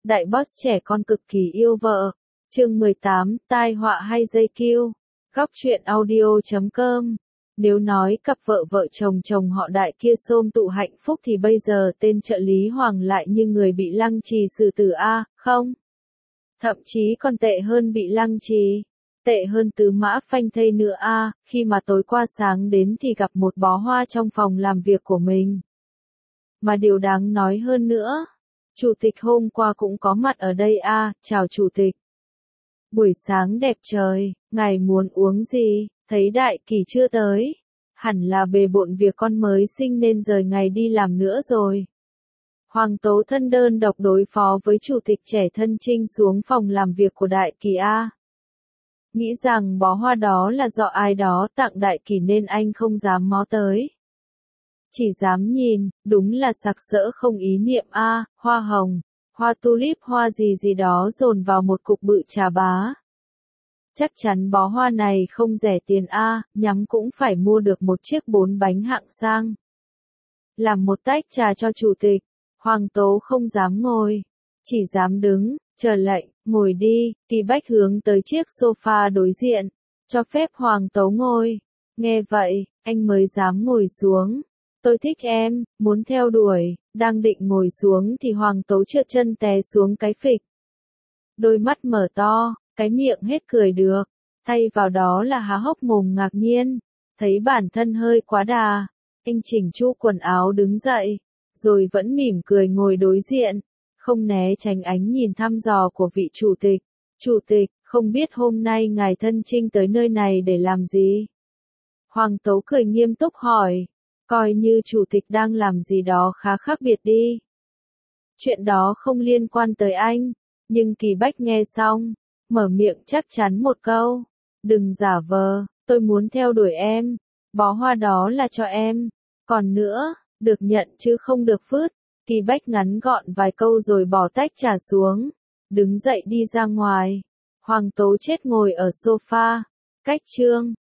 Đại boss trẻ con cực kỳ yêu vợ. Chương 18, tai họa hay dây kiêu. Góc truyện audio.com. Nếu nói cặp vợ chồng họ Đại kia xôm tụ hạnh phúc thì bây giờ tên trợ lý Hoàng lại như người bị lăng trì xử tử a, không? Thậm chí còn tệ hơn bị lăng trì. Tệ hơn Tứ Mã Phanh Thây nữa a, khi mà tối qua sáng đến thì gặp một bó hoa trong phòng làm việc của mình. Mà điều đáng nói hơn nữa, chủ tịch hôm qua cũng có mặt ở đây a, chào chủ tịch. Buổi sáng đẹp trời, ngài muốn uống gì, thấy Đại Kỳ chưa tới. Hẳn là bề bộn việc con mới sinh nên rời ngày đi làm nữa rồi. Hoàng Tố thân đơn độc đối phó với chủ tịch trẻ thân trinh xuống phòng làm việc của Đại Kỳ a. Nghĩ rằng bó hoa đó là do ai đó tặng Đại Kỳ nên anh không dám mó tới. Chỉ dám nhìn, đúng là sặc sỡ không ý niệm a, hoa hồng, hoa tulip hoa gì đó dồn vào một cục bự trà bá. Chắc chắn bó hoa này không rẻ tiền a, nhắm cũng phải mua được một chiếc 4 bánh hạng sang. Làm một tách trà cho chủ tịch, Hoàng Tố không dám ngồi, chỉ dám đứng, chờ lệnh, ngồi đi, Kỳ Bách hướng tới chiếc sofa đối diện, cho phép Hoàng Tố ngồi. Nghe vậy, anh mới dám ngồi xuống. Tôi thích em, muốn theo đuổi, đang định ngồi xuống thì Hoàng Tố trượt chân té xuống cái phịch. Đôi mắt mở to, cái miệng hết cười được, thay vào đó là há hốc mồm ngạc nhiên, thấy bản thân hơi quá đà. Anh chỉnh chu quần áo đứng dậy, rồi vẫn mỉm cười ngồi đối diện, không né tránh ánh nhìn thăm dò của vị chủ tịch. Chủ tịch, không biết hôm nay ngài thân trinh tới nơi này để làm gì? Hoàng Tố cười nghiêm túc hỏi. Coi như chủ tịch đang làm gì đó khá khác biệt đi. Chuyện đó không liên quan tới anh, nhưng Kỳ Bách nghe xong, mở miệng chắc chắn một câu. Đừng giả vờ, tôi muốn theo đuổi em, bó hoa đó là cho em. Còn nữa, được nhận chứ không được phứt. Kỳ Bách ngắn gọn vài câu rồi bỏ tách trà xuống, đứng dậy đi ra ngoài. Hoàng Tố chết ngồi ở sofa, cách chương.